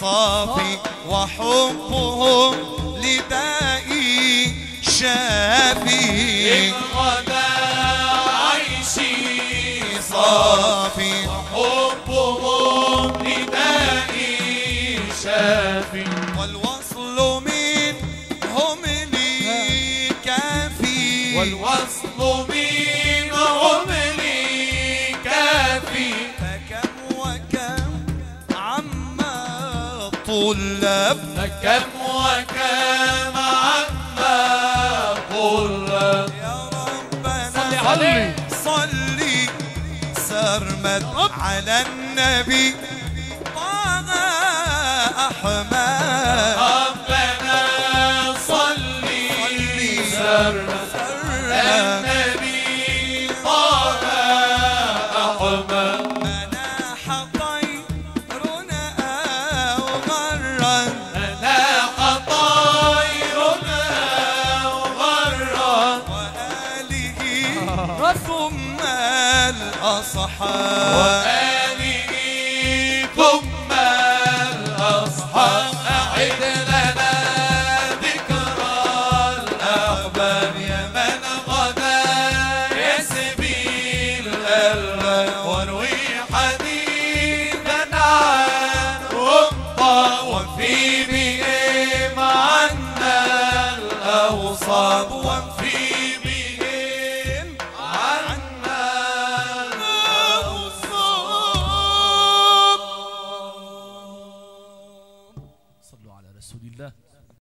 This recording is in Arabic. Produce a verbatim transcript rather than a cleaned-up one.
صافي وحبهم لدائي شافي. غدا عيشي صافي وحبهم لدائي شافي. والوصل منهم لي كافي. والوصل منهم لي كافي. فكم وكم عما طلب. فكم وكم عما طلب. يا ربنا صلي عليه. صلي سرمد على النبي طه أحمد. ربنا صلي سرمد النبي طه أحمد. مناح طيرنا وغرا. مناح طيرنا وغرا. وآله ثم الأصحاب. وآله ثم الأصحاب. أعد لنا ذكرى الأحباب يا من غدا يسبي الألباب. ونوي حديثا عنهم وفي بهم عنا الأوصاب. وفي بهم عنا الأوصاب. صلوا على رسول الله.